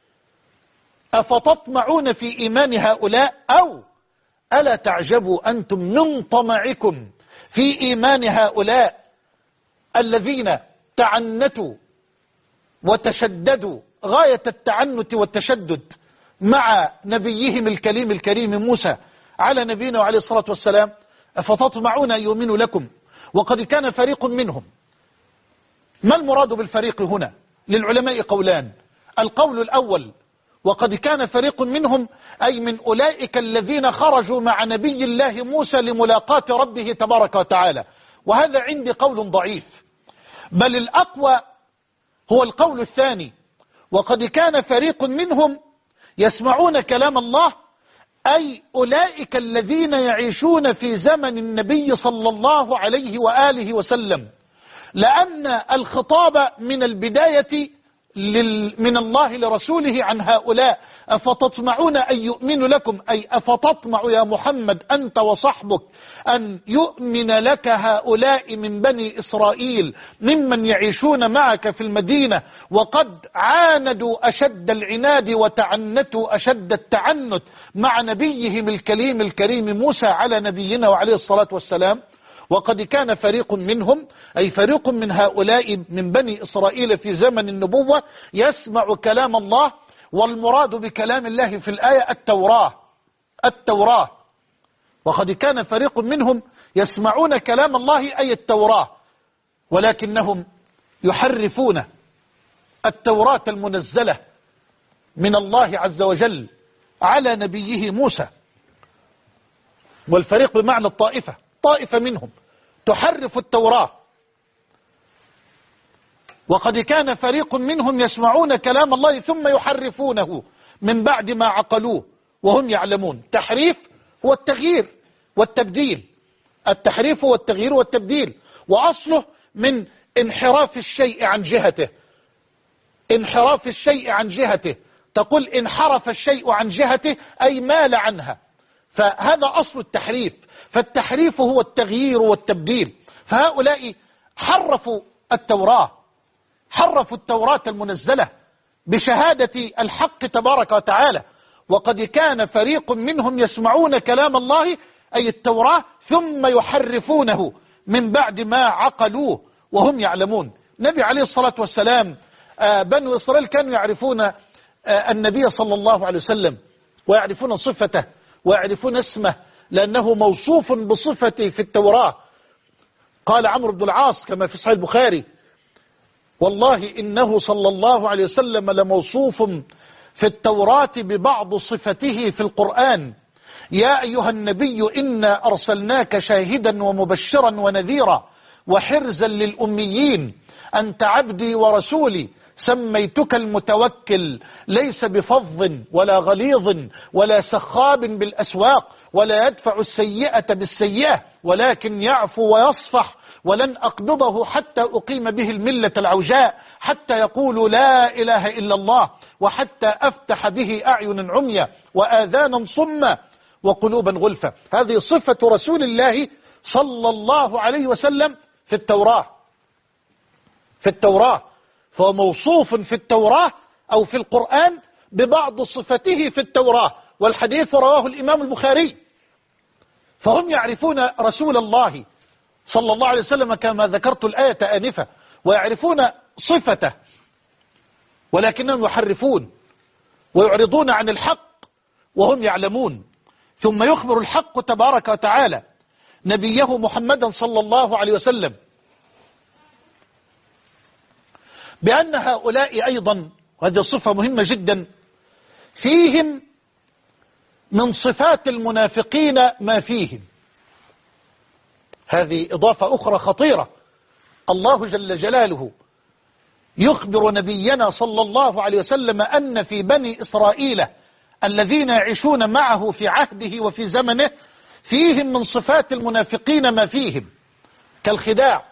أفتطمعون في إيمان هؤلاء؟ أو ألا تعجبوا أنتم من طمعكم في إيمان هؤلاء الذين تعنتوا وتشددوا غاية التعنت والتشدد مع نبيهم الكريم موسى على نبينا وعليه الصلاة والسلام. أفتطمعون أن يؤمنوا لكم وقد كان فريق منهم. ما المراد بالفريق هنا؟ للعلماء قولان. القول الأول وقد كان فريق منهم أي من أولئك الذين خرجوا مع نبي الله موسى لملاقاة ربه تبارك وتعالى، وهذا عندي قول ضعيف، بل الأقوى هو القول الثاني وقد كان فريق منهم يسمعون كلام الله، أي أولئك الذين يعيشون في زمن النبي صلى الله عليه وآله وسلم، لأن الخطاب من البداية من الله لرسوله عن هؤلاء. أفتطمعون أن يؤمنوا لكم، أي أفتطمع يا محمد أنت وصحبك أن يؤمن لك هؤلاء من بني إسرائيل ممن يعيشون معك في المدينة وقد عاندوا أشد العناد وتعنتوا أشد التعنت مع نبيهم الكريم موسى على نبينا وعليه الصلاة والسلام. وقد كان فريق منهم أي فريق من هؤلاء من بني إسرائيل في زمن النبوة يسمع كلام الله، والمراد بكلام الله في الآية التوراة. وقد كان فريق منهم يسمعون كلام الله أي التوراة، ولكنهم يحرفون التوراة المنزلة من الله عز وجل على نبيه موسى. والفريق بمعنى الطائفة، طائفة منهم تحرف التوراة. وقد كان فريق منهم يسمعون كلام الله ثم يحرفونه من بعد ما عقلوه وهم يعلمون. تحريف هو التغيير والتبديل، التحريف هو التغيير والتبديل، وأصله من انحراف الشيء عن جهته. انحراف الشيء عن جهته، تقول انحرف الشيء عن جهته أي مال عنها، فهذا أصل التحريف. فالتحريف هو التغيير والتبديل. فهؤلاء حرفوا التوراة، حرفوا التوراة المنزلة بشهادة الحق تبارك وتعالى. وقد كان فريق منهم يسمعون كلام الله أي التوراة ثم يحرفونه من بعد ما عقلوه وهم يعلمون. النبي عليه الصلاة والسلام بنو إسرائيل كانوا يعرفون النبي صلى الله عليه وسلم ويعرفون صفته ويعرفون اسمه لأنه موصوف بصفته في التوراة. قال عمرو بن العاص كما في صحيح البخاري: والله إنه صلى الله عليه وسلم لموصوف في التوراة ببعض صفته في القرآن. يا أيها النبي إنا أرسلناك شاهدا ومبشرا ونذيرا وحرزا للأميين أنت عبدي ورسولي سميتك المتوكل ليس بفظ ولا غليظ ولا سخاب بالأسواق ولا يدفع السيئة بالسيئة ولكن يعفو ويصفح ولن أقبضه حتى أقيم به الملة العوجاء حتى يقولوا لا إله إلا الله وحتى أفتح به أعين عميا وآذانا صما وقلوبا غلفا. هذه صفة رسول الله صلى الله عليه وسلم في التوراة، فهو موصوف في التوراة أو في القرآن ببعض صفته في التوراة، والحديث رواه الإمام البخاري. فهم يعرفون رسول الله صلى الله عليه وسلم كما ذكرت الآية آنفة، ويعرفون صفته، ولكنهم يحرفون ويعرضون عن الحق وهم يعلمون. ثم يخبر الحق تبارك وتعالى نبيه محمدا صلى الله عليه وسلم بأن هؤلاء أيضا، وهذه صفة مهمة جدا، فيهم من صفات المنافقين ما فيهم. هذه إضافة أخرى خطيرة. الله جل جلاله يخبر نبينا صلى الله عليه وسلم أن في بني إسرائيل الذين يعيشون معه في عهده وفي زمنه فيهم من صفات المنافقين ما فيهم، كالخداع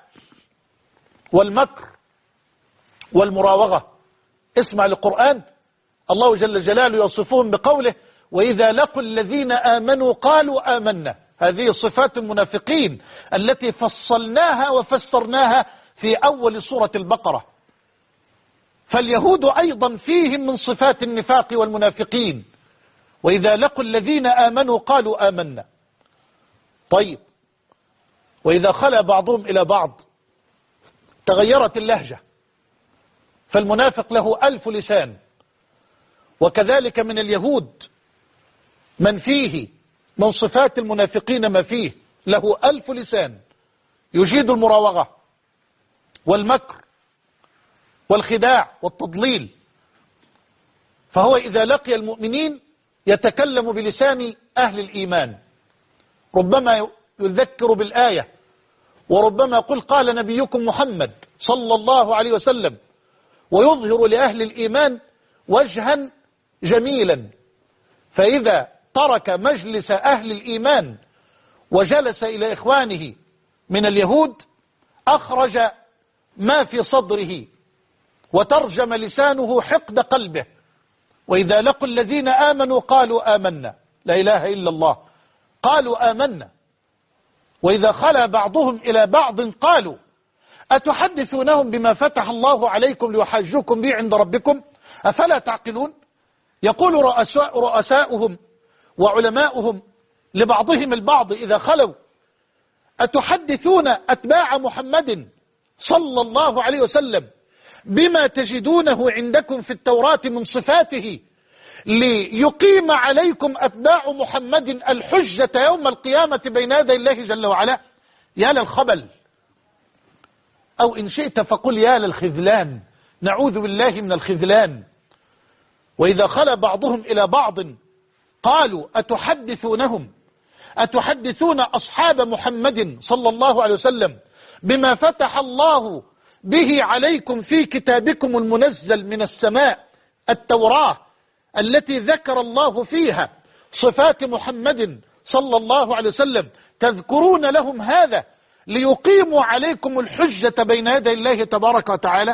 والمكر والمراوغة. اسمع للقرآن، الله جل جلاله يصفهم بقوله: وإذا لقوا الذين آمنوا قالوا آمنا. هذه صفات المنافقين التي فصلناها وفسرناها في أول سورة البقرة. فاليهود أيضا فيهم من صفات النفاق والمنافقين، وإذا لقوا الذين آمنوا قالوا آمنا. طيب، وإذا خلا بعضهم إلى بعض تغيرت اللهجة، فالمنافق له 1000 لسان، وكذلك من اليهود من فيه من صفات المنافقين ما فيه، له 1000 لسان يجيد المراوغة والمكر والخداع والتضليل. فهو إذا لقي المؤمنين يتكلم بلسان أهل الإيمان، ربما يذكر بالآية، وربما يقول قال نبيكم محمد صلى الله عليه وسلم، ويظهر لأهل الإيمان وجها جميلا. فإذا ترك مجلس أهل الإيمان وجلس إلى إخوانه من اليهود أخرج ما في صدره وترجم لسانه حقد قلبه. وإذا لقوا الذين آمنوا قالوا آمنا، لا إله إلا الله، قالوا آمنا. وإذا خلا بعضهم إلى بعض قالوا أتحدثونهم بما فتح الله عليكم ليحاجوكم به عند ربكم أفلا تعقلون. يقول رؤساؤهم وعلماؤهم لبعضهم البعض إذا خلوا أتحدثون أتباع محمد صلى الله عليه وسلم بما تجدونه عندكم في التوراة من صفاته ليقيم عليكم أتباع محمد الحجة يوم القيامة بين يدي الله جل وعلا. يا للخبل، أو إن شئت فقل يا للخذلان، نعوذ بالله من الخذلان. وإذا خلا بعضهم إلى بعض قالوا أتحدثون أصحاب محمد صلى الله عليه وسلم بما فتح الله به عليكم في كتابكم المنزل من السماء التوراة التي ذكر الله فيها صفات محمد صلى الله عليه وسلم، تذكرون لهم هذا ليقيموا عليكم الحجة بين يدي الله تبارك وتعالى.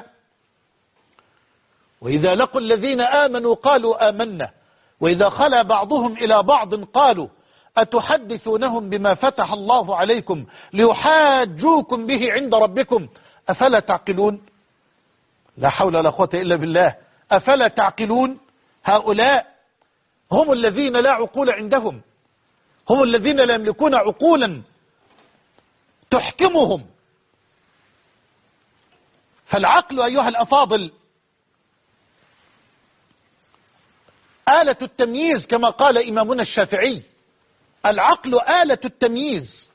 وإذا لقوا الذين آمنوا قالوا آمنا، وإذا خلا بعضهم إلى بعض قالوا أتحدثونهم بما فتح الله عليكم ليحاجوكم به عند ربكم أفلا تعقلون. لا حول ولا قوة إلا بالله. أفلا تعقلون. هؤلاء هم الذين لا عقول عندهم، هم الذين لا يملكون عقولا تحكمهم. فالعقل أيها الأفاضل آلة التمييز كما قال إمامنا الشافعي، العقل آلة التمييز.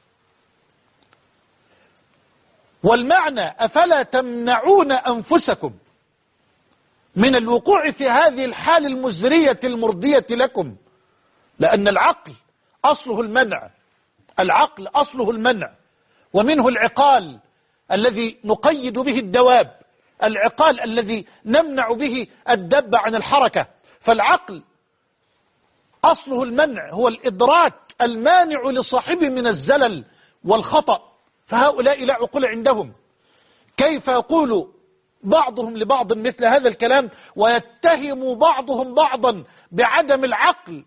والمعنى أفلا تمنعون أنفسكم من الوقوع في هذه الحال المزرية المرضية لكم، لأن العقل أصله المنع، العقل أصله المنع، ومنه العقال الذي نقيد به الدواب، العقال الذي نمنع به الدب عن الحركة. فالعقل أصله المنع، هو الإدراك المانع لصاحبه من الزلل والخطأ. فهؤلاء لا عقول عندهم. كيف يقول بعضهم لبعض مثل هذا الكلام ويتهم بعضهم بعضا بعدم العقل؟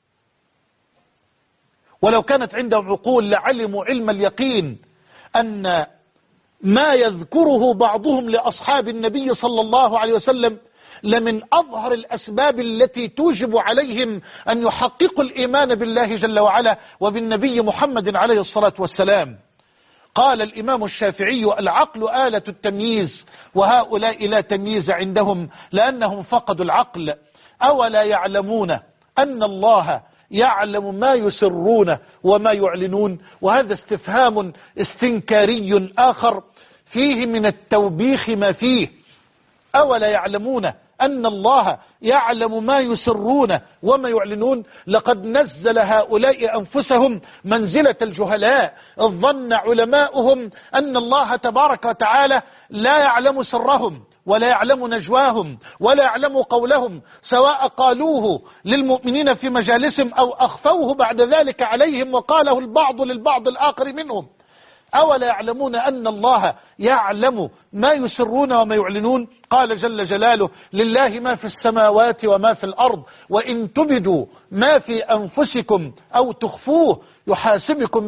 ولو كانت عندهم عقول لعلموا علم اليقين أن ما يذكره بعضهم لأصحاب النبي صلى الله عليه وسلم لمن أظهر الأسباب التي توجب عليهم أن يحققوا الإيمان بالله جل وعلا وبالنبي محمد عليه الصلاة والسلام. قال الإمام الشافعي العقل آلة التمييز، وهؤلاء لا تمييز عندهم لأنهم فقدوا العقل. أولا يعلمون أن الله يعلم ما يسرون وما يعلنون؟ وهذا استفهام استنكاري آخر فيه من التوبيخ ما فيه. أولا يعلمون أن الله يعلم ما يسرون وما يعلنون؟ لقد نزل هؤلاء أنفسهم منزلة الجهلاء. ظن علماؤهم أن الله تبارك وتعالى لا يعلم سرهم ولا يعلم نجواهم ولا يعلم قولهم، سواء قالوه للمؤمنين في مجالسهم أو أخفوه بعد ذلك عليهم وقاله البعض للبعض الآخر منهم. أولا يعلمون أن الله يعلم ما يسرون وما يعلنون؟ قال جل جلاله: لله ما في السماوات وما في الأرض، وإن تبدوا ما في أنفسكم أو تخفوه يحاسبكم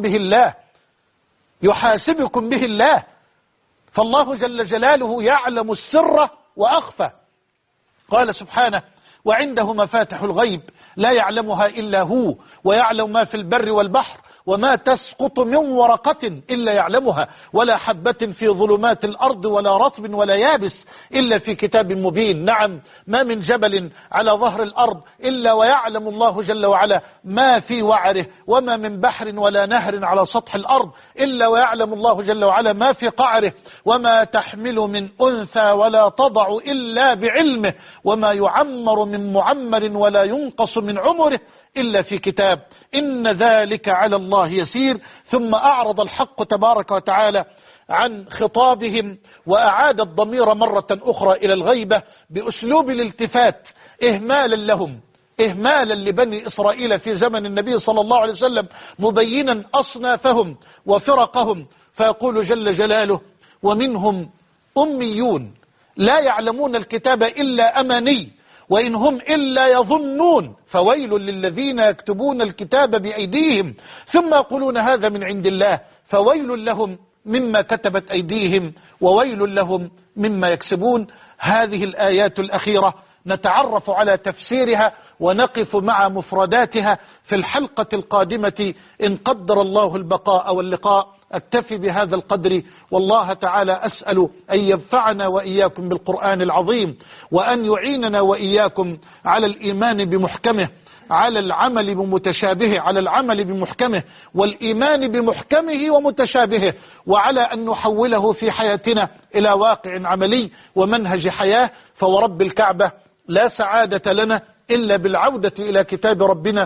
به الله. فالله جل جلاله يعلم السر وأخفى. قال سبحانه: وعنده مفاتح الغيب لا يعلمها إلا هو، ويعلم ما في البر والبحر، وما تسقط من ورقة إلا يعلمها، ولا حبة في ظلمات الأرض ولا رطب ولا يابس إلا في كتاب مبين. نعم، ما من جبل على ظهر الأرض إلا ويعلم الله جل وعلا ما في وعره، وما من بحر ولا نهر على سطح الأرض إلا ويعلم الله جل وعلا ما في قعره، وما تحمل من أنثى ولا تضع إلا بعلمه، وما يعمر من معمر ولا ينقص من عمره إلا في كتاب، إن ذلك على الله يسير. ثم أعرض الحق تبارك وتعالى عن خطابهم وأعاد الضمير مرة أخرى إلى الغيبة بأسلوب الالتفات، إهمالا لهم، إهمالا لبني إسرائيل في زمن النبي صلى الله عليه وسلم، مبينا أصنافهم وفرقهم. فيقول جل جلاله: ومنهم أميون لا يعلمون الكتاب إلا أماني وإن هم إلا يظنون، فويل للذين يكتبون الكتاب بأيديهم ثم يقولون هذا من عند الله، فويل لهم مما كتبت أيديهم وويل لهم مما يكسبون. هذه الآيات الأخيرة نتعرف على تفسيرها ونقف مع مفرداتها في الحلقة القادمة إن قدر الله البقاء واللقاء. أكتفي بهذا القدر، والله تعالى أسأل أن ينفعنا وإياكم بالقرآن العظيم، وأن يعيننا وإياكم على الإيمان بمحكمه، على العمل بمتشابهه، على العمل بمحكمه والإيمان بمحكمه ومتشابهه، وعلى أن نحوله في حياتنا إلى واقع عملي ومنهج حياة. فورب الكعبة لا سعادة لنا إلا بالعودة إلى كتاب ربنا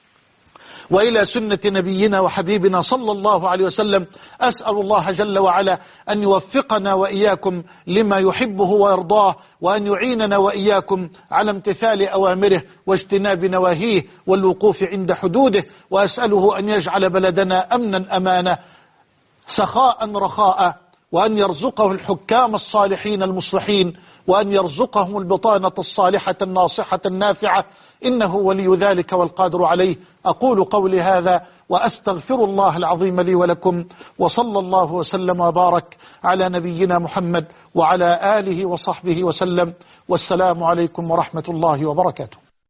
وإلى سنة نبينا وحبيبنا صلى الله عليه وسلم. أسأل الله جل وعلا أن يوفقنا وإياكم لما يحبه ويرضاه، وأن يعيننا وإياكم على امتثال أوامره واجتناب نواهيه والوقوف عند حدوده. وأسأله أن يجعل بلدنا أمنا أمانا، سخاء رخاء، وأن يرزقه الحكام الصالحين المصلحين، وأن يرزقهم البطانة الصالحة الناصحة النافعة، إنه ولي ذلك والقادر عليه. أقول قولي هذا وأستغفر الله العظيم لي ولكم، وصلى الله وسلم وبارك على نبينا محمد وعلى آله وصحبه وسلم، والسلام عليكم ورحمة الله وبركاته.